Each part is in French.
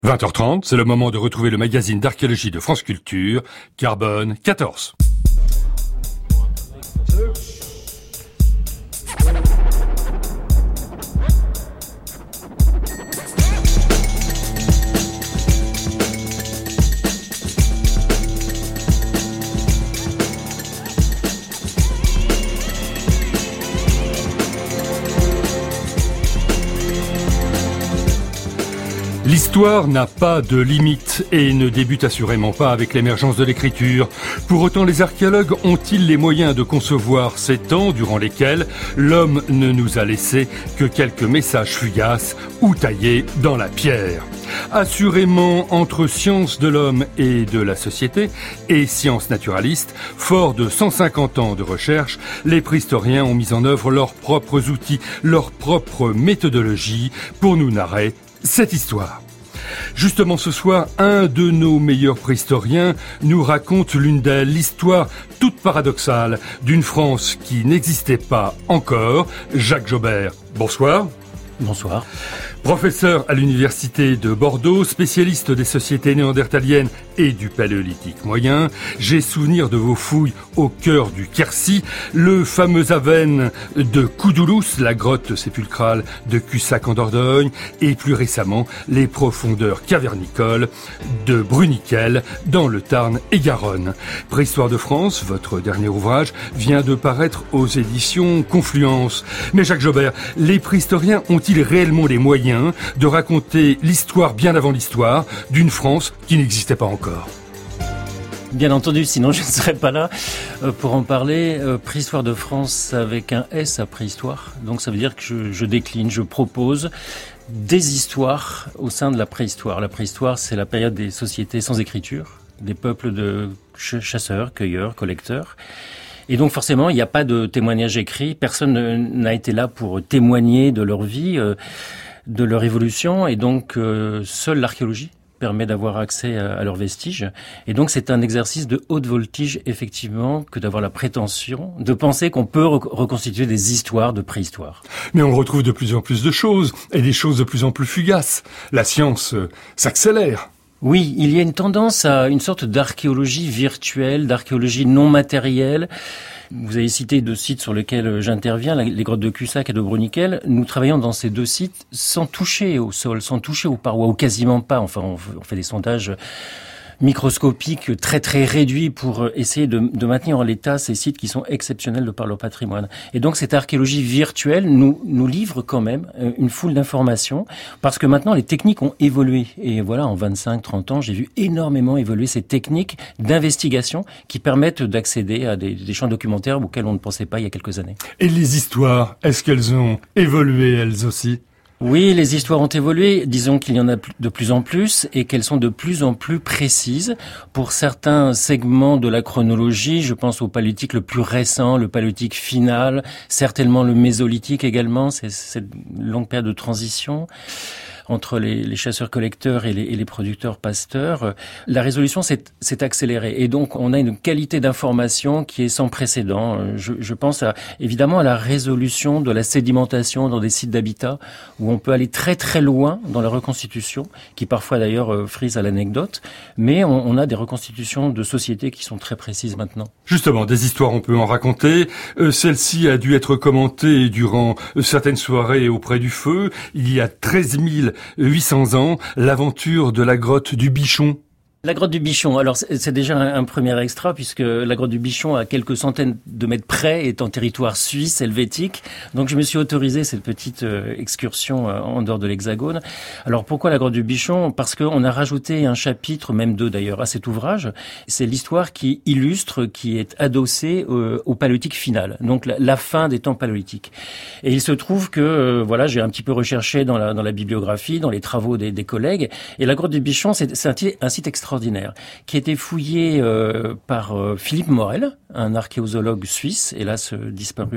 20h30, c'est le moment de retrouver le magazine d'archéologie de France Culture, Carbone 14. L'histoire n'a pas de limite et ne débute assurément pas avec l'émergence de l'écriture. Pour autant, les archéologues ont-ils les moyens de concevoir ces temps durant lesquels l'homme ne nous a laissé que quelques messages fugaces ou taillés dans la pierre? Assurément, entre sciences de l'homme et de la société et sciences naturalistes, fort de 150 ans de recherche, les préhistoriens ont mis en œuvre leurs propres outils, leur propre méthodologie pour nous narrer cette histoire. Justement ce soir, un de nos meilleurs préhistoriens nous raconte l'une d'elles, l'histoire toute paradoxale d'une France qui n'existait pas encore. Jacques Jobert, bonsoir. Bonsoir. Professeur à l'université de Bordeaux, spécialiste des sociétés néandertaliennes et du paléolithique moyen, j'ai souvenir de vos fouilles au cœur du Quercy, le fameux Aven de Coudoulouz, la grotte sépulcrale de Cussac en Dordogne, et plus récemment les profondeurs cavernicoles de Bruniquel dans le Tarn et Garonne. Préhistoire de France, votre dernier ouvrage, vient de paraître aux éditions Confluence. Mais Jacques Jobert, les préhistoriens ont-ils réellement les moyens de raconter l'histoire bien avant l'histoire d'une France qui n'existait pas encore? Bien entendu, sinon je ne serais pas là pour en parler. Préhistoire de France avec un S à préhistoire. Donc ça veut dire que je décline, je propose des histoires au sein de la préhistoire. La préhistoire, c'est la période des sociétés sans écriture, des peuples de chasseurs, cueilleurs, collecteurs. Et donc forcément, il n'y a pas de témoignage écrit. Personne n'a été là pour témoigner de leur vie, de leur évolution. Et donc, seule l'archéologie permet d'avoir accès à leurs vestiges. Et donc, c'est un exercice de haute voltige, effectivement, que d'avoir la prétention de penser qu'on peut reconstituer des histoires de préhistoire. Mais on retrouve de plus en plus de choses, et des choses de plus en plus fugaces. La science s'accélère. Oui, il y a une tendance à une sorte d'archéologie virtuelle, d'archéologie non matérielle. Vous avez cité deux sites sur lesquels j'interviens, les grottes de Cussac et de Bruniquel. Nous travaillons dans ces deux sites sans toucher au sol, sans toucher aux parois, ou quasiment pas. Enfin, on fait des sondages microscopiques très très réduits pour essayer de maintenir en l'état ces sites qui sont exceptionnels de par leur patrimoine. Et donc cette archéologie virtuelle nous livre quand même une foule d'informations parce que maintenant les techniques ont évolué. Et voilà, en 25-30 ans, j'ai vu énormément évoluer ces techniques d'investigation qui permettent d'accéder à des champs documentaires auxquels on ne pensait pas il y a quelques années. Et les histoires, est-ce qu'elles ont évolué elles aussi ? Oui, les histoires ont évolué. Disons qu'il y en a de plus en plus et qu'elles sont de plus en plus précises. Pour certains segments de la chronologie, je pense au paléolithique le plus récent, le paléolithique final, certainement le mésolithique également, c'est cette longue période de transition entre les chasseurs-collecteurs et les producteurs-pasteurs, la résolution s'est accélérée. Et donc, on a une qualité d'information qui est sans précédent. Je pense évidemment à la résolution de la sédimentation dans des sites d'habitat où on peut aller très très loin dans la reconstitution, qui parfois d'ailleurs frise à l'anecdote. Mais on a des reconstitutions de sociétés qui sont très précises maintenant. Justement, des histoires, on peut en raconter. Celle-ci a dû être commentée durant certaines soirées auprès du feu. Il y a 13 800 ans, l'aventure de la grotte du Bichon. La grotte du Bichon, alors c'est déjà un premier extra puisque la grotte du Bichon, à quelques centaines de mètres près, est en territoire suisse, helvétique. Donc je me suis autorisé cette petite excursion en dehors de l'Hexagone. Alors pourquoi la grotte du Bichon ? Parce qu'on a rajouté un chapitre, même deux d'ailleurs, à cet ouvrage. C'est l'histoire qui illustre, qui est adossée au paléolithique final, donc la fin des temps paléolithiques. Et il se trouve que voilà, j'ai un petit peu recherché dans la bibliographie, dans les travaux des collègues, et la grotte du Bichon, c'est un site extraordinaire qui a été fouillé par Philippe Morel, un archéozoologue suisse, hélas disparu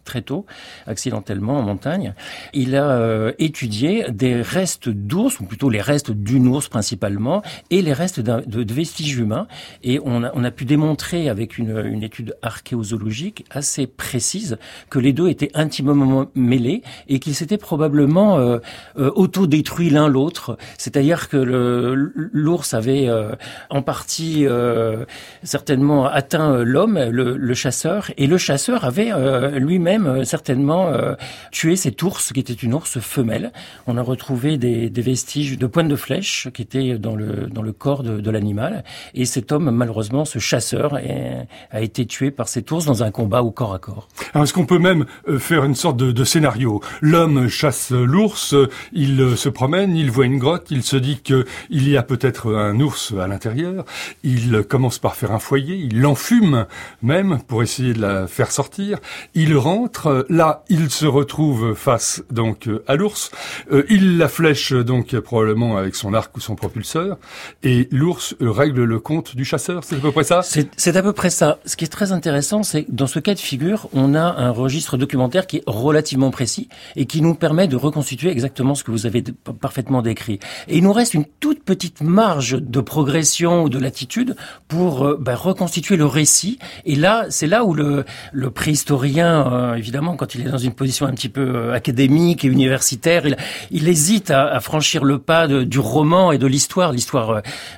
très tôt, accidentellement en montagne. Il a étudié des restes d'ours, ou plutôt les restes d'une ours principalement, et les restes de vestiges humains. Et on a pu démontrer avec une étude archéozoologique assez précise que les deux étaient intimement mêlés et qu'ils s'étaient probablement autodétruits l'un l'autre. C'est-à-dire que l'ours avait en partie certainement atteint l'homme, le chasseur, et le chasseur avait lui-même certainement tué cet ours qui était une ours femelle. On a retrouvé des vestiges de pointes de flèches qui étaient dans le corps de l'animal, et cet homme, malheureusement, ce chasseur, a été tué par cet ours dans un combat au corps à corps. Alors, est-ce qu'on peut même faire une sorte de scénario? L'homme chasse l'ours, il se promène, il voit une grotte, il se dit qu'il y a peut-être un ours à l'intérieur, il commence par faire un foyer, il l'enfume même pour essayer de la faire sortir, il rentre, là il se retrouve face donc à l'ours, il la flèche donc probablement avec son arc ou son propulseur, et l'ours règle le compte du chasseur, c'est à peu près ça? C'est à peu près ça. Ce qui est très intéressant, c'est que dans ce cas de figure, on a un registre documentaire qui est relativement précis et qui nous permet de reconstituer exactement ce que vous avez parfaitement décrit. Et il nous reste une toute petite marge de progression ou de latitude pour reconstituer le récit. Et là, c'est là où le préhistorien, évidemment, quand il est dans une position un petit peu académique et universitaire, il hésite à franchir le pas du roman et de l'histoire. L'histoire,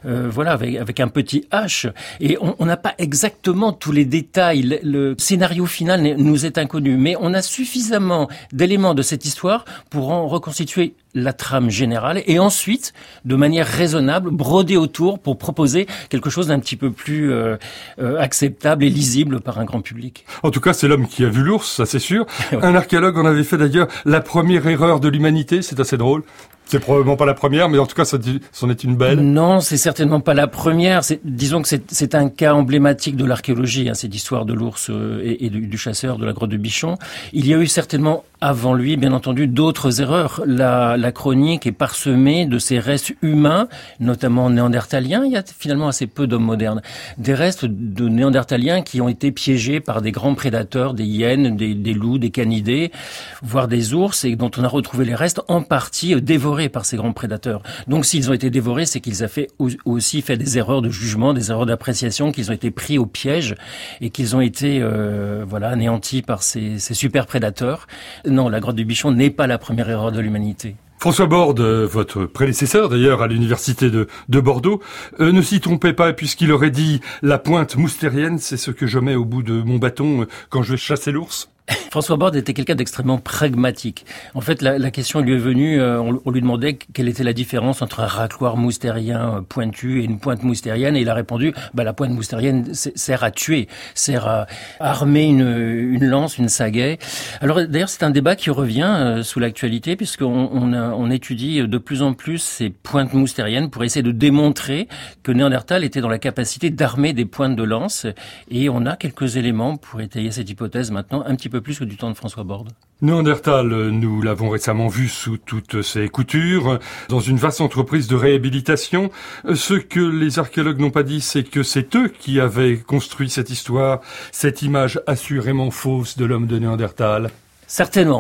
avec un petit H. Et on n'a pas exactement tous les détails. Le scénario final nous est inconnu, mais on a suffisamment d'éléments de cette histoire pour en reconstituer la trame générale et ensuite, de manière raisonnable, broder autour pour proposer quelque chose d'un petit peu plus acceptable et lisible par un grand public. En tout cas, c'est l'homme qui a vu l'ours, ça c'est sûr. Ouais. Un archéologue en avait fait d'ailleurs la première erreur de l'humanité, c'est assez drôle. C'est probablement pas la première, mais en tout cas, c'en est une belle. Non, c'est certainement pas la première. Disons que c'est un cas emblématique de l'archéologie, cette histoire de l'ours et du chasseur de la grotte de Bichon. Il y a eu certainement avant lui, bien entendu, d'autres erreurs. La chronique est parsemée de ces restes humains, notamment néandertaliens. Il y a finalement assez peu d'hommes modernes. Des restes de néandertaliens qui ont été piégés par des grands prédateurs, des hyènes, des loups, des canidés, voire des ours, et dont on a retrouvé les restes en partie dévorés par ces grands prédateurs. Donc s'ils ont été dévorés, c'est qu'ils ont aussi fait des erreurs de jugement, des erreurs d'appréciation, qu'ils ont été pris au piège et qu'ils ont été anéantis par ces super prédateurs. Non, la grotte du Bichon n'est pas la première erreur de l'humanité. François Borde, votre prédécesseur d'ailleurs à l'université de Bordeaux, ne s'y trompait pas puisqu'il aurait dit « la pointe moustérienne, c'est ce que je mets au bout de mon bâton quand je vais chasser l'ours ». François Borde était quelqu'un d'extrêmement pragmatique. En fait, la question lui est venue, on lui demandait quelle était la différence entre un racloir moustérien pointu et une pointe moustérienne, et il a répondu, la pointe moustérienne sert à tuer, sert à armer une lance, une sagaie. Alors d'ailleurs, c'est un débat qui revient sous l'actualité, puisqu'on étudie de plus en plus ces pointes moustériennes pour essayer de démontrer que Néandertal était dans la capacité d'armer des pointes de lance, et on a quelques éléments pour étayer cette hypothèse maintenant un petit peu plus que du temps de François Borde. Néandertal, nous l'avons récemment vu sous toutes ses coutures, dans une vaste entreprise de réhabilitation. Ce que les archéologues n'ont pas dit, c'est que c'est eux qui avaient construit cette histoire, cette image assurément fausse de l'homme de Néandertal. Certainement.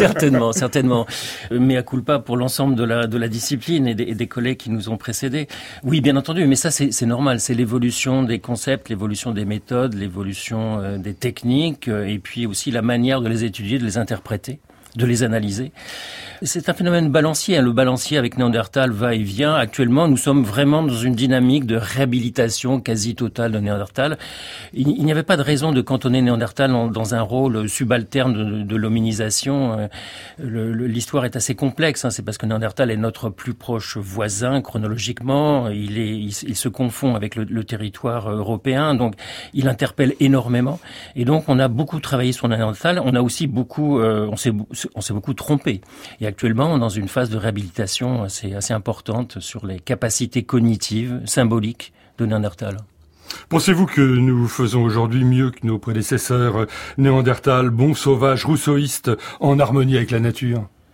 Mea culpa pour l'ensemble de la discipline et des collègues qui nous ont précédés. Oui, bien entendu, mais ça c'est normal. C'est l'évolution des concepts, l'évolution des méthodes, l'évolution des techniques, et puis aussi la manière de les étudier, de les interpréter, de les analyser. C'est un phénomène balancier. Le balancier avec Néandertal va et vient. Actuellement, nous sommes vraiment dans une dynamique de réhabilitation quasi totale de Néandertal. Il n'y avait pas de raison de cantonner Néandertal dans un rôle subalterne de l'hominisation. L'histoire est assez complexe. C'est parce que Néandertal est notre plus proche voisin chronologiquement. Il se confond avec le territoire européen. Donc, il interpelle énormément. Et donc, on a beaucoup travaillé sur Néandertal. On a aussi on s'est beaucoup trompé. Et actuellement, on est dans une phase de réhabilitation assez importante sur les capacités cognitives, symboliques de Néandertal. Pensez-vous que nous faisons aujourd'hui mieux que nos prédécesseurs Néandertal, bons sauvages, rousseauistes, en harmonie avec la nature ?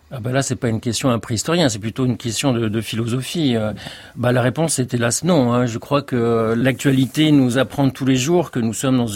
Ah bah là, c'est pas une question à un préhistorien, c'est plutôt une question de philosophie. La réponse est hélas non. Hein. Je crois que l'actualité nous apprend tous les jours que nous sommes dans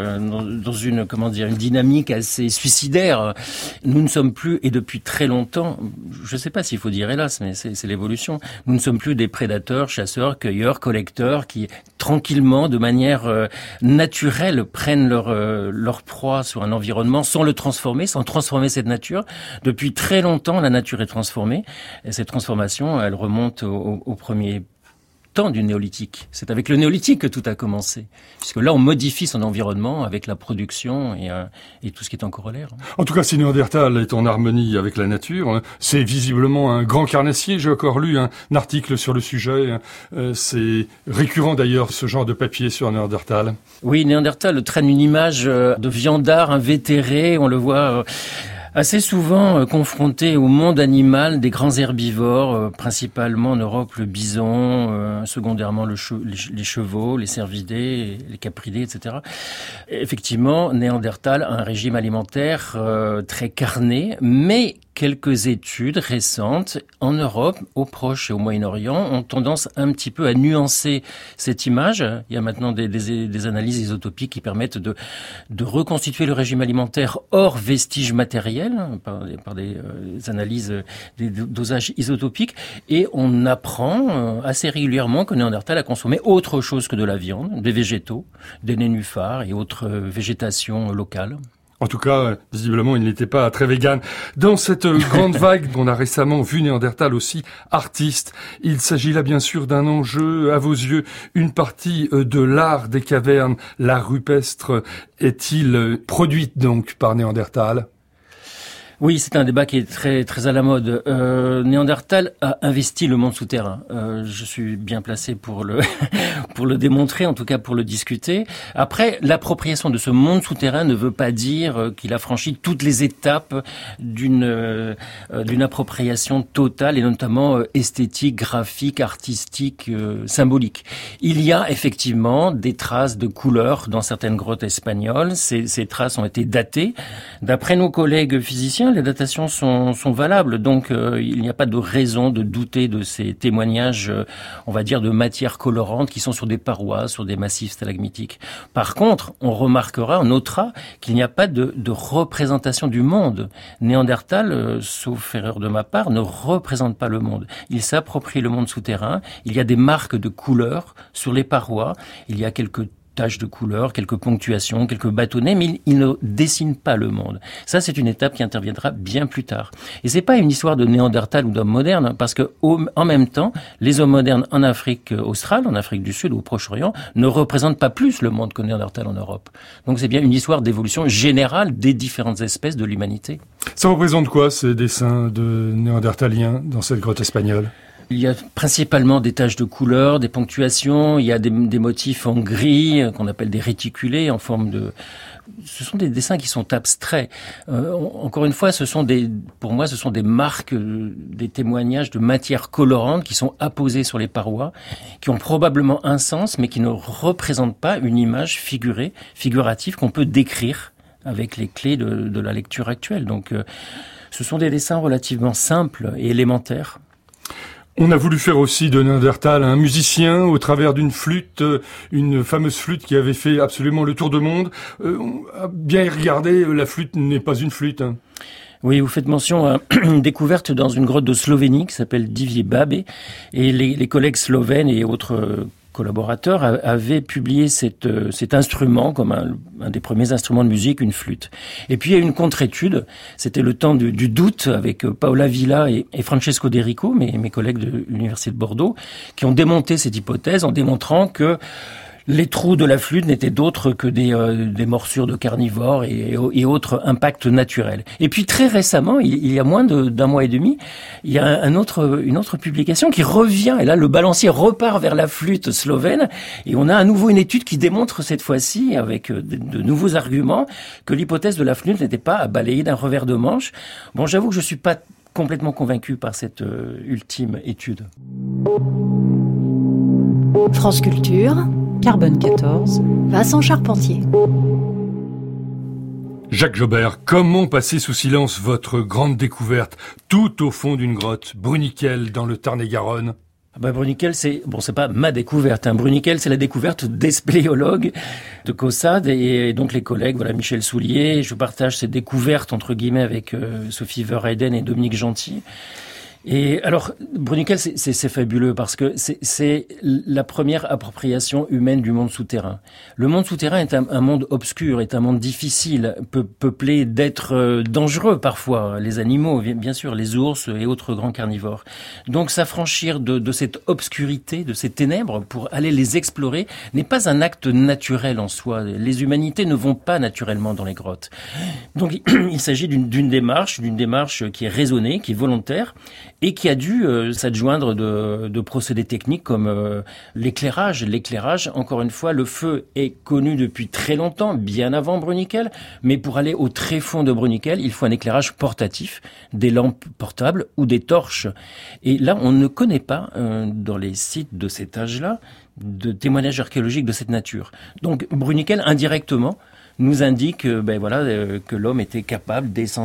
une une dynamique assez suicidaire. Nous ne sommes plus, et depuis très longtemps, je sais pas s'il faut dire hélas, mais c'est l'évolution. Nous ne sommes plus des prédateurs, chasseurs, cueilleurs, collecteurs qui tranquillement, de manière naturelle, prennent leur proie sur un environnement sans le transformer, sans transformer cette nature. Depuis très longtemps, la nature est transformée. Et cette transformation, elle remonte au premier temps du néolithique. C'est avec le néolithique que tout a commencé. Puisque là, on modifie son environnement avec la production et tout ce qui est en corollaire. En tout cas, si Néandertal est en harmonie avec la nature, c'est visiblement un grand carnassier. J'ai encore lu un article sur le sujet. C'est récurrent d'ailleurs, ce genre de papier sur Néandertal. Oui, Néandertal traîne une image de viandard invétéré. On le voit assez souvent confronté au monde animal des grands herbivores, principalement en Europe le bison, secondairement les chevaux, les cervidés, les capridés, etc. Effectivement, Néandertal a un régime alimentaire très carné, mais quelques études récentes en Europe, au Proche et au Moyen-Orient, ont tendance un petit peu à nuancer cette image. Il y a maintenant des analyses isotopiques qui permettent de reconstituer le régime alimentaire hors vestiges matériels, par des analyses des dosages isotopiques, et on apprend assez régulièrement que Néandertal a consommé autre chose que de la viande, des végétaux, des nénuphars et autres végétations locales. En tout cas, visiblement, il n'était pas très vegan. Dans cette grande vague, on a récemment vu Néandertal aussi artiste. Il s'agit là bien sûr d'un enjeu, à vos yeux, une partie de l'art des cavernes, l'art rupestre, est-il produite donc par Néandertal ? Oui, c'est un débat qui est très très à la mode. Néandertal a investi le monde souterrain. Je suis bien placé pour le démontrer, en tout cas pour le discuter. Après, l'appropriation de ce monde souterrain ne veut pas dire qu'il a franchi toutes les étapes d'une appropriation totale et notamment esthétique, graphique, artistique, symbolique. Il y a effectivement des traces de couleurs dans certaines grottes espagnoles. Ces traces ont été datées. D'après nos collègues physiciens, les datations sont valables, donc il n'y a pas de raison de douter de ces témoignages, on va dire, de matières colorantes qui sont sur des parois, sur des massifs stalagmitiques. Par contre, on notera qu'il n'y a pas de représentation du monde. Néandertal, sauf erreur de ma part, ne représente pas le monde. Il s'approprie le monde souterrain. Il y a des marques de couleurs sur les parois. Il y a quelques taches de couleurs, quelques ponctuations, quelques bâtonnets, mais il ne dessine pas le monde. Ça, c'est une étape qui interviendra bien plus tard. Et c'est pas une histoire de Néandertal ou d'homme moderne, parce que en même temps, les hommes modernes en Afrique australe, en Afrique du Sud ou au Proche-Orient, ne représentent pas plus le monde que Néandertal en Europe. Donc c'est bien une histoire d'évolution générale des différentes espèces de l'humanité. Ça représente quoi, ces dessins de Néandertaliens dans cette grotte espagnole ? Il y a principalement des taches de couleurs, des ponctuations, il y a des motifs en gris qu'on appelle des réticulés en forme de... Ce sont des dessins qui sont abstraits. Encore une fois, pour moi, ce sont des marques, des témoignages de matières colorantes qui sont apposées sur les parois, qui ont probablement un sens, mais qui ne représentent pas une image figurative qu'on peut décrire avec les clés de la lecture actuelle. Donc, ce sont des dessins relativement simples et élémentaires. On a voulu faire aussi de Néandertal un musicien au travers d'une flûte, une fameuse flûte qui avait fait absolument le tour du monde. Bien y regarder, la flûte n'est pas une flûte. Hein. Oui, vous faites mention à une découverte dans une grotte de Slovénie qui s'appelle Divje Babe, et les collègues slovènes et autres collaborateurs avaient publié cet instrument comme un des premiers instruments de musique, une flûte. Et puis il y a eu une contre-étude, c'était le temps du doute avec Paola Villa et Francesco De Rico, mes collègues de l'Université de Bordeaux, qui ont démonté cette hypothèse en démontrant que les trous de la flûte n'étaient d'autres que des morsures de carnivores et autres impacts naturels. Et puis très récemment, il y a moins d'un mois et demi, il y a une autre publication qui revient, et là le balancier repart vers la flûte slovène, et on a à nouveau une étude qui démontre cette fois-ci, avec de nouveaux arguments, que l'hypothèse de la flûte n'était pas à balayer d'un revers de manche. Bon, j'avoue que je suis pas complètement convaincu par cette ultime étude. France Culture, Carbone 14, Vincent Charpentier. Jacques Jobert, comment passer sous silence votre grande découverte tout au fond d'une grotte, Bruniquel dans le Tarn-et-Garonne? Bruniquel, c'est pas ma découverte. Bruniquel, c'est la découverte des spéléologues de Caussade et donc les collègues, Michel Soulier. Je partage ces découvertes entre guillemets avec Sophie Verheyden et Dominique Gentil. Et alors, Bruniquel, c'est fabuleux parce que c'est la première appropriation humaine du monde souterrain. Le monde souterrain est un monde obscur, est un monde difficile, peuplé d'êtres dangereux parfois, les animaux, bien sûr, les ours et autres grands carnivores. Donc, s'affranchir de cette obscurité, de ces ténèbres pour aller les explorer n'est pas un acte naturel en soi. Les humanités ne vont pas naturellement dans les grottes. Donc, il s'agit d'une démarche qui est raisonnée, qui est volontaire, et qui a dû s'adjoindre de procédés techniques comme l'éclairage. L'éclairage, encore une fois, le feu est connu depuis très longtemps, bien avant Bruniquel, mais pour aller au tréfonds de Bruniquel, il faut un éclairage portatif, des lampes portables ou des torches. Et là, on ne connaît pas, dans les sites de cet âge-là, de témoignages archéologiques de cette nature. Donc Bruniquel, indirectement, nous indique que l'homme était capable, dès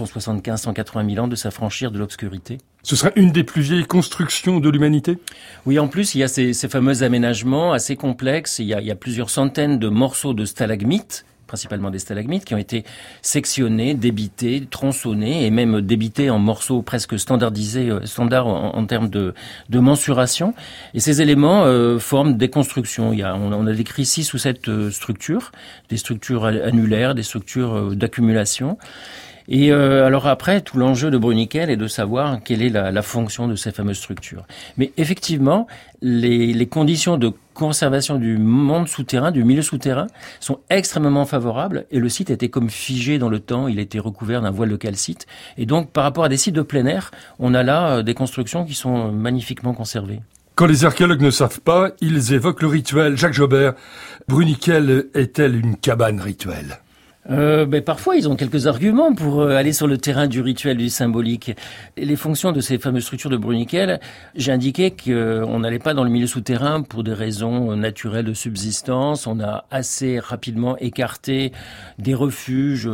175-180 000 ans, de s'affranchir de l'obscurité. Ce serait une des plus vieilles constructions de l'humanité? Oui, en plus, il y a ces fameux aménagements assez complexes. Il y a plusieurs centaines de morceaux de stalagmites, principalement des stalagmites, qui ont été sectionnés, débités, tronçonnés et même débités en morceaux presque standardisés, standards en termes de mensuration. Et ces éléments forment des constructions. On a décrit 6 ou 7 structures, des structures annulaires, des structures d'accumulation. Et alors après, tout l'enjeu de Bruniquel est de savoir quelle est la fonction de ces fameuses structures. Mais effectivement, les conditions de conservation du monde souterrain, du milieu souterrain, sont extrêmement favorables et le site était comme figé dans le temps, il était recouvert d'un voile de calcite. Et donc, par rapport à des sites de plein air, on a là des constructions qui sont magnifiquement conservées. Quand les archéologues ne savent pas, ils évoquent le rituel. Jacques Jobert, Bruniquel est-elle une cabane rituelle? Parfois, ils ont quelques arguments pour aller sur le terrain du rituel, du symbolique. Et les fonctions de ces fameuses structures de Bruniquel, j'ai indiqué qu'on n'allait pas dans le milieu souterrain pour des raisons naturelles de subsistance. On a assez rapidement écarté des refuges.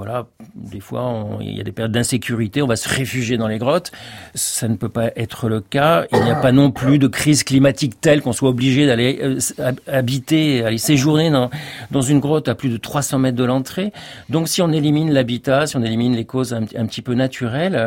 Des fois, il y a des périodes d'insécurité. On va se réfugier dans les grottes. Ça ne peut pas être le cas. Il n'y a pas non plus de crise climatique telle qu'on soit obligé d'aller habiter, aller séjourner dans une grotte à plus de 300 mètres de l'entrée. Donc si on élimine l'habitat, si on élimine les causes un petit peu naturelles,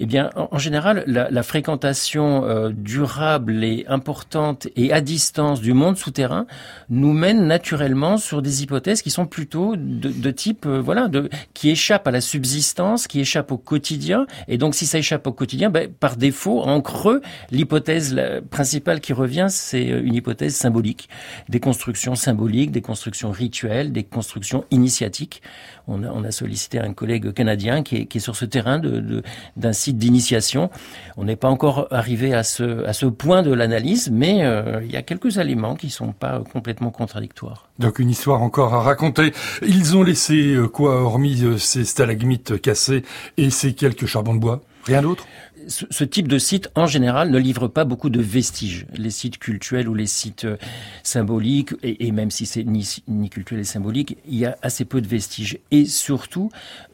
en général, la fréquentation durable et importante et à distance du monde souterrain nous mène naturellement sur des hypothèses qui sont plutôt de type, qui échappent à la subsistance, qui échappent au quotidien. Et donc si ça échappe au quotidien, par défaut, en creux, l'hypothèse principale qui revient, c'est une hypothèse symbolique. Des constructions symboliques, des constructions rituelles, des constructions initiatiques. On a sollicité un collègue canadien qui est sur ce terrain d'un site d'initiation. On n'est pas encore arrivé à ce point de l'analyse, mais il y a quelques éléments qui sont pas complètement contradictoires. Donc une histoire encore à raconter. Ils ont laissé quoi, hormis ces stalagmites cassés et ces quelques charbons de bois? Rien d'autre? Ce type de site, en général, ne livre pas beaucoup de vestiges. Les sites cultuels ou les sites symboliques, et même si c'est ni cultuel et symbolique, il y a assez peu de vestiges. Et surtout,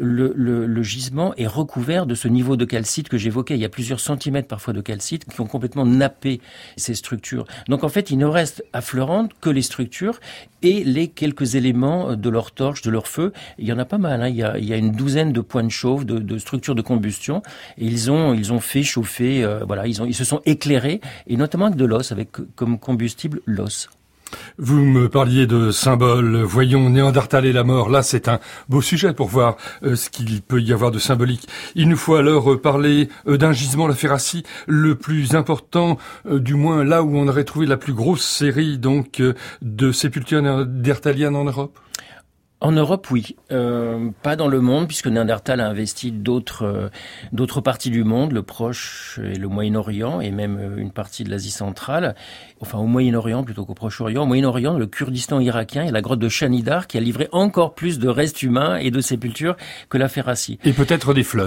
le gisement est recouvert de ce niveau de calcite que j'évoquais. Il y a plusieurs centimètres parfois de calcite qui ont complètement nappé ces structures. Donc en fait, il ne reste affleurantes que les structures et les quelques éléments de leur torche, de leur feu. Il y en a pas mal. Il y a une douzaine de points de chauffe, de structures de combustion. Et ils ont fait chauffer, ils se sont éclairés, et notamment avec de l'os, avec comme combustible l'os. Vous me parliez de symboles, voyons Néandertal et la mort, là c'est un beau sujet pour voir ce qu'il peut y avoir de symbolique. Il nous faut alors parler d'un gisement, la Ferracie, le plus important, du moins là où on aurait trouvé la plus grosse série donc de sépultures néandertaliennes en Europe. En Europe, oui. Pas dans le monde, puisque Néandertal a investi d'autres parties du monde, le Proche et le Moyen-Orient, et même une partie de l'Asie centrale. Enfin, au Moyen-Orient plutôt qu'au Proche-Orient. Au Moyen-Orient, le Kurdistan irakien et la grotte de Shanidar, qui a livré encore plus de restes humains et de sépultures que la Ferracie. Et peut-être des fleurs.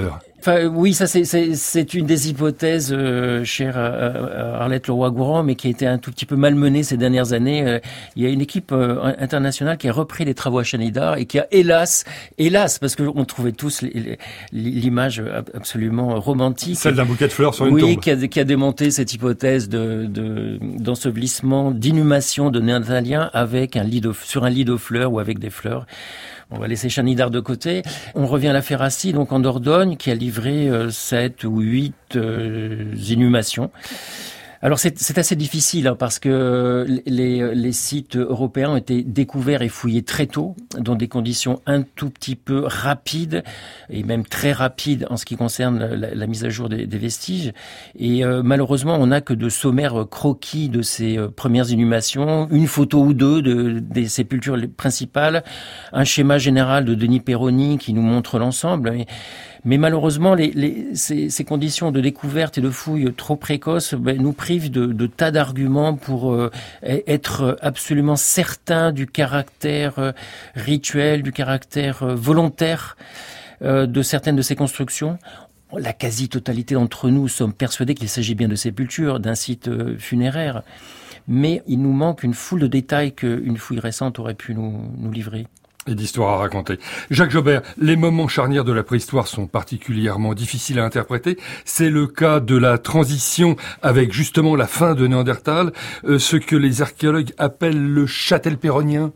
Enfin, oui, ça c'est une des hypothèses chère à Arlette Leroy-Gourand, mais qui a été un tout petit peu malmenée ces dernières années. Il y a une équipe internationale qui a repris les travaux à Chanidar et qui a hélas, parce qu'on trouvait tous l'image absolument romantique. Celle d'un bouquet de fleurs sur une tombe. Oui, qui a démonté cette hypothèse d'ensevelissement, d'inhumation de Néandertaliens avec sur un lit de fleurs ou avec des fleurs. On va laisser Chanidar de côté. On revient à l'affaire Assis, donc en Dordogne, qui a livré 7 ou 8 inhumations. Alors c'est assez difficile parce que les sites européens ont été découverts et fouillés très tôt, dans des conditions un tout petit peu rapides et même très rapides en ce qui concerne la mise à jour des vestiges. Et malheureusement, on n'a que de sommaires croquis de ces premières inhumations, une photo ou deux des sépultures principales, un schéma général de Denis Perroni qui nous montre l'ensemble. Mais malheureusement, ces conditions de découverte et de fouille trop précoces nous privent de tas d'arguments pour être absolument certain du caractère rituel, du caractère volontaire de certaines de ces constructions. La quasi-totalité d'entre nous sommes persuadés qu'il s'agit bien de sépultures, d'un site funéraire. Mais il nous manque une foule de détails qu'une fouille récente aurait pu nous livrer. Et d'histoires à raconter. Jacques Jobert, les moments charnières de la préhistoire sont particulièrement difficiles à interpréter. C'est le cas de la transition avec justement la fin de Néandertal, ce que les archéologues appellent le châtel pérronien.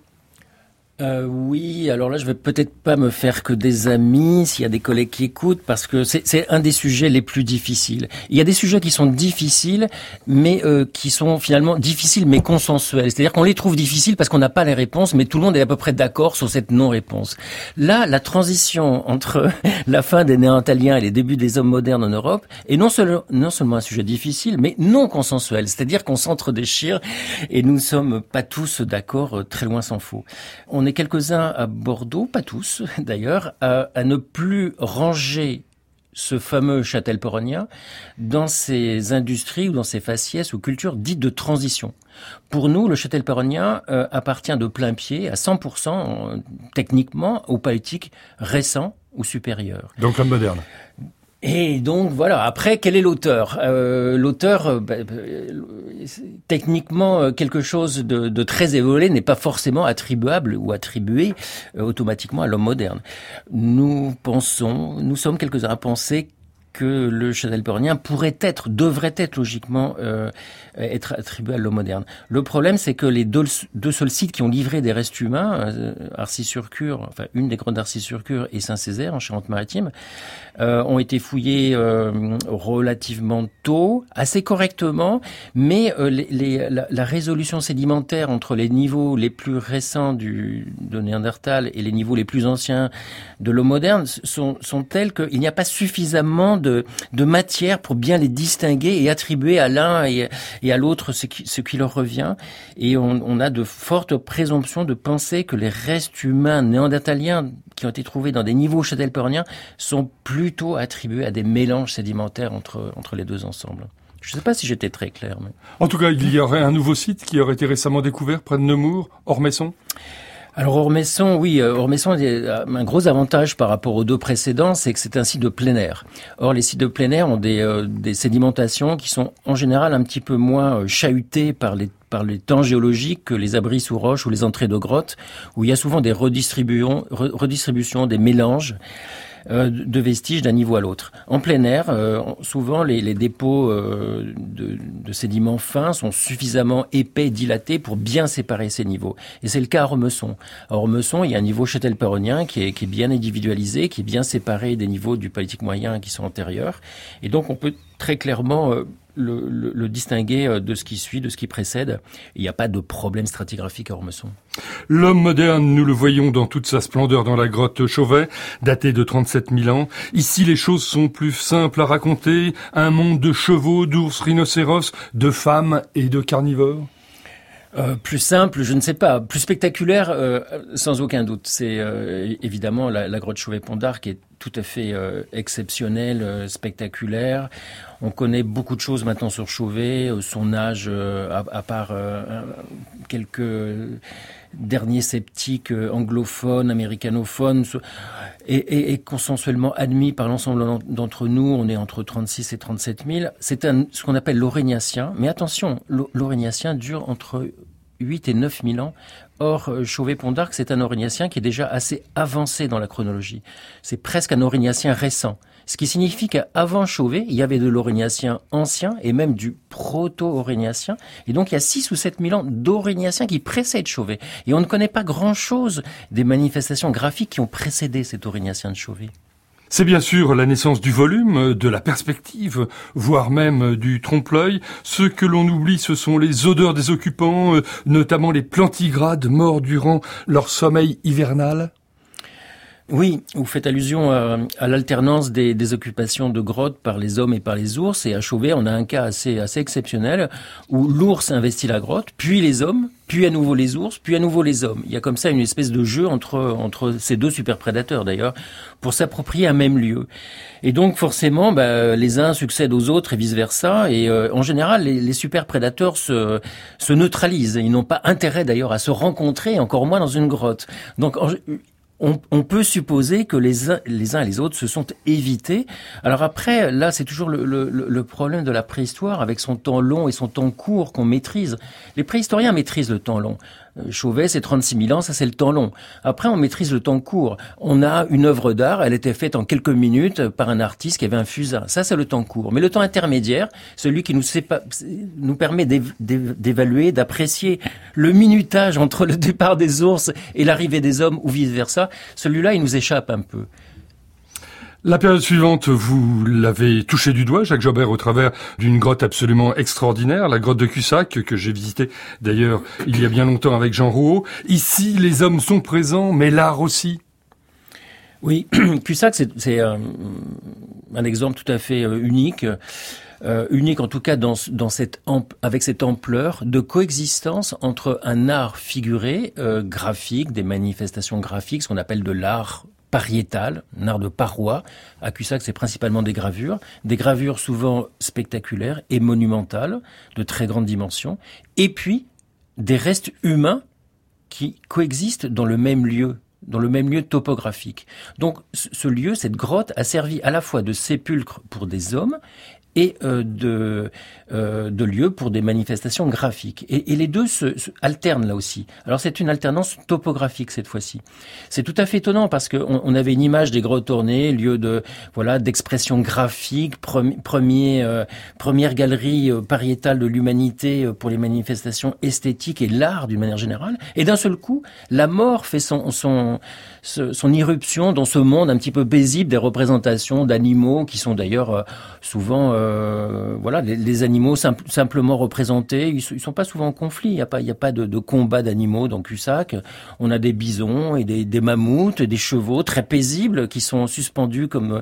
Oui, alors là, je vais peut-être pas me faire que des amis, s'il y a des collègues qui écoutent, parce que c'est un des sujets les plus difficiles. Il y a des sujets qui sont difficiles, mais qui sont finalement difficiles mais consensuels. C'est-à-dire qu'on les trouve difficiles parce qu'on n'a pas les réponses, mais tout le monde est à peu près d'accord sur cette non-réponse. Là, la transition entre la fin des Néandertaliens et les débuts des hommes modernes en Europe est non seulement un sujet difficile, mais non consensuel. C'est-à-dire qu'on s'entre-déchire et nous ne sommes pas tous d'accord, très loin s'en faut. On est quelques-uns à Bordeaux, pas tous d'ailleurs, à ne plus ranger ce fameux châtel pérronien dans ces industries ou dans ces faciès ou cultures dites de transition. Pour nous, le châtel pérronien appartient de plein pied à 100% techniquement au paléolithique récent ou supérieur. Donc l'homme moderne. Et donc voilà. Après, quel est l'auteur ? L'auteur, techniquement, quelque chose de très évolué n'est pas forcément attribuable ou attribué automatiquement à l'homme moderne. Nous sommes quelques-uns à penser que le châtel pérronien devrait être logiquement être attribué à l'homme moderne. Le problème, c'est que les deux seuls sites qui ont livré des restes humains, Arcis-sur-Cure, enfin une des grottes d'Arcis-sur-Cure et Saint-Césaire en Charente-Maritime, ont été fouillés relativement tôt, assez correctement, mais la résolution sédimentaire entre les niveaux les plus récents de Néandertal et les niveaux les plus anciens de l'homme moderne sont tels qu'il n'y a pas suffisamment de matière pour bien les distinguer et attribuer à l'un et à l'autre ce qui leur revient. Et on a de fortes présomptions de penser que les restes humains néandertaliens qui ont été trouvés dans des niveaux châtel pérronien sont plutôt attribués à des mélanges sédimentaires entre les deux ensembles. Je ne sais pas si j'étais très clair. Mais... En tout cas, il y aurait un nouveau site qui aurait été récemment découvert près de Nemours, Ormesson. Alors Ormesson, oui, Ormesson a un gros avantage par rapport aux deux précédents, c'est que c'est un site de plein air. Or, les sites de plein air ont des sédimentations qui sont en général un petit peu moins chahutées par les temps géologiques que les abris sous roche ou les entrées de grottes, où il y a souvent des redistributions, des mélanges de vestiges d'un niveau à l'autre. En plein air, souvent les dépôts de sédiments fins sont suffisamment épais et dilatés pour bien séparer ces niveaux. Et c'est le cas à Ormesson. À Ormesson, il y a un niveau châtel pérronien qui est bien individualisé, qui est bien séparé des niveaux du paléolithique moyen qui sont antérieurs. Et donc on peut très clairement le distinguer de ce qui suit, de ce qui précède. Il n'y a pas de problème stratigraphique à Ormesson. L'homme moderne, nous le voyons dans toute sa splendeur dans la grotte Chauvet, datée de 37 000 ans. Ici, les choses sont plus simples à raconter. Un monde de chevaux, d'ours, rhinocéros, de femmes et de carnivores. Plus simple, je ne sais pas. Plus spectaculaire, sans aucun doute. C'est évidemment la grotte Chauvet-Pont d'Arc qui est tout à fait exceptionnel, spectaculaire. On connaît beaucoup de choses maintenant sur Chauvet, son âge, à part quelques derniers sceptiques anglophones, américanophones, et consensuellement admis par l'ensemble d'entre nous. On est entre 36 et 37 000. C'est ce qu'on appelle l'aurégnatien. Mais attention, l'aurégnatien dure entre 8 et 9 000 ans. Or, Chauvet-Pont d'Arc, c'est un aurégnatien qui est déjà assez avancé dans la chronologie. C'est presque un aurégnatien récent. Ce qui signifie qu'avant Chauvet, il y avait de l'aurégnatien ancien et même du proto-aurégnatien. Et donc, il y a 6 ou 7 000 ans d'aurégnatien qui précèdent Chauvet. Et on ne connaît pas grand-chose des manifestations graphiques qui ont précédé cet aurégnatien de Chauvet. C'est bien sûr la naissance du volume, de la perspective, voire même du trompe-l'œil. Ce que l'on oublie, ce sont les odeurs des occupants, notamment les plantigrades morts durant leur sommeil hivernal. Oui, vous faites allusion à l'alternance des occupations de grottes par les hommes et par les ours. Et à Chauvet, on a un cas assez exceptionnel où l'ours investit la grotte, puis les hommes, puis à nouveau les ours, puis à nouveau les hommes. Il y a comme ça une espèce de jeu entre ces deux superprédateurs d'ailleurs, pour s'approprier un même lieu. Et donc forcément, les uns succèdent aux autres et vice-versa. Et en général, les superprédateurs se neutralisent. Ils n'ont pas intérêt d'ailleurs à se rencontrer, encore moins dans une grotte. Donc on peut supposer que les uns et les autres se sont évités. Alors après, là, c'est toujours le problème de la préhistoire avec son temps long et son temps court qu'on maîtrise. Les préhistoriens maîtrisent le temps long. Chauvet, c'est 36 000 ans, ça c'est le temps long. Après, on maîtrise le temps court. On a une œuvre d'art, elle était faite en quelques minutes par un artiste qui avait un fusain. Ça, c'est le temps court. Mais le temps intermédiaire, celui qui nous permet d'évaluer, d'apprécier le minutage entre le départ des ours et l'arrivée des hommes ou vice-versa, celui-là, il nous échappe un peu. La période suivante, vous l'avez touché du doigt, Jacques Jobert, au travers d'une grotte absolument extraordinaire, la grotte de Cussac, que j'ai visitée d'ailleurs il y a bien longtemps avec Jean Rouault. Ici, les hommes sont présents, mais l'art aussi. Oui, Cussac, c'est un exemple tout à fait unique. Unique en tout cas avec cette ampleur de coexistence entre un art figuré, graphique, des manifestations graphiques, ce qu'on appelle de l'art pariétal, un art de paroi. À Cussac, c'est principalement des gravures souvent spectaculaires et monumentales, de très grande dimension, et puis des restes humains qui coexistent dans le même lieu topographique. Donc ce lieu, cette grotte, a servi à la fois de sépulcre pour des hommes et de lieux pour des manifestations graphiques. Et les deux se alternent là aussi. Alors c'est une alternance topographique cette fois-ci. C'est tout à fait étonnant parce qu'on avait une image des grottes ornées, lieu d'expression graphique, première galerie pariétale de l'humanité pour les manifestations esthétiques et l'art d'une manière générale. Et d'un seul coup, la mort fait son irruption dans ce monde un petit peu paisible des représentations d'animaux qui sont d'ailleurs souvent les animaux simplement représentés, ils sont pas souvent en conflit, il y a pas de combat d'animaux dans Cussac. On a des bisons et des mammouths, des chevaux très paisibles qui sont suspendus comme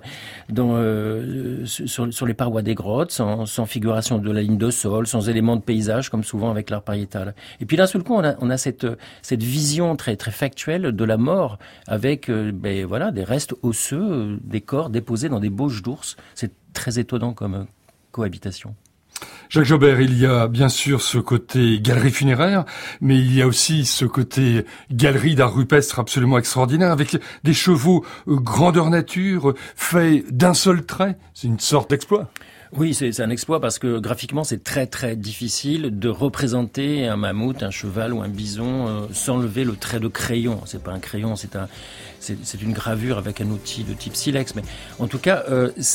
sur les parois des grottes, sans figuration de la ligne de sol, sans éléments de paysage comme souvent avec l'art pariétal. Et puis d'un seul coup, on a cette vision très très factuelle de la mort avec des restes osseux, des corps déposés dans des bauches d'ours. C'est très étonnant comme cohabitation. Jacques Jobert, il y a bien sûr ce côté galerie funéraire, mais il y a aussi ce côté galerie d'art rupestre absolument extraordinaire, avec des chevaux grandeur nature, faits d'un seul trait. C'est une sorte d'exploit. Oui, c'est un exploit parce que graphiquement c'est très très difficile de représenter un mammouth, un cheval ou un bison sans lever le trait de crayon. C'est pas un crayon, c'est une gravure avec un outil de type silex. Mais en tout cas,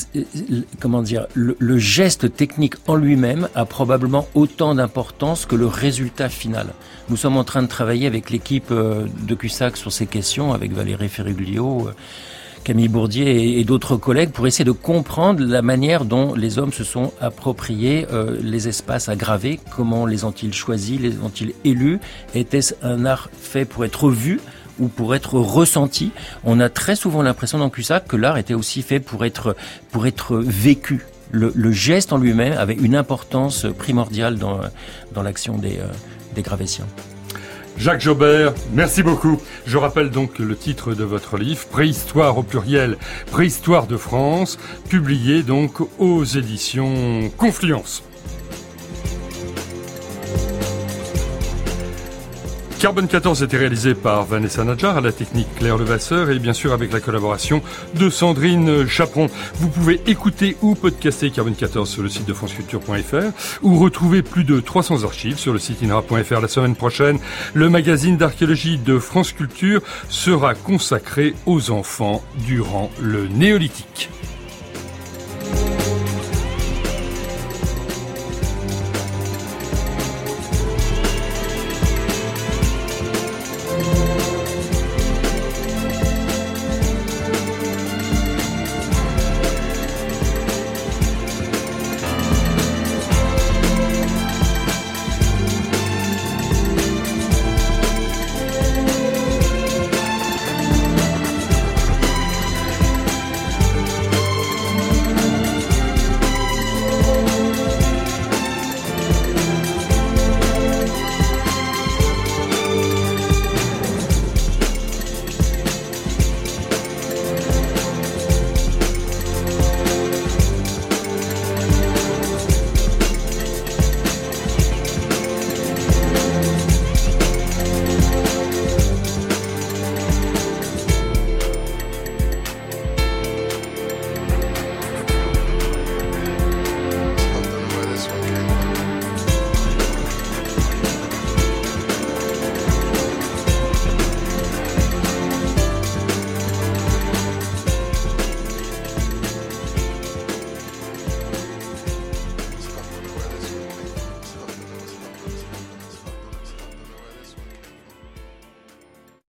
le geste technique en lui-même a probablement autant d'importance que le résultat final. Nous sommes en train de travailler avec l'équipe de Cussac sur ces questions, avec Valérie Ferruglio, Camille Bourdier et d'autres collègues pour essayer de comprendre la manière dont les hommes se sont appropriés les espaces à graver. Comment les ont-ils choisis, les ont-ils élus? Était-ce un art fait pour être vu ou pour être ressenti? On a très souvent l'impression dans Cussac que l'art était aussi fait pour être vécu. Le geste en lui-même avait une importance primordiale dans l'action des gravétiens. Jacques Jobert, merci beaucoup. Je rappelle donc le titre de votre livre, Préhistoire au pluriel, Préhistoire de France, publié donc aux éditions Confluence. Carbone 14 était réalisé par Vanessa Nadjar, à la technique Claire Levasseur et bien sûr avec la collaboration de Sandrine Chaperon. Vous pouvez écouter ou podcaster Carbone 14 sur le site de franceculture.fr ou retrouver plus de 300 archives sur le site inra.fr. La semaine prochaine, le magazine d'archéologie de France Culture sera consacré aux enfants durant le Néolithique.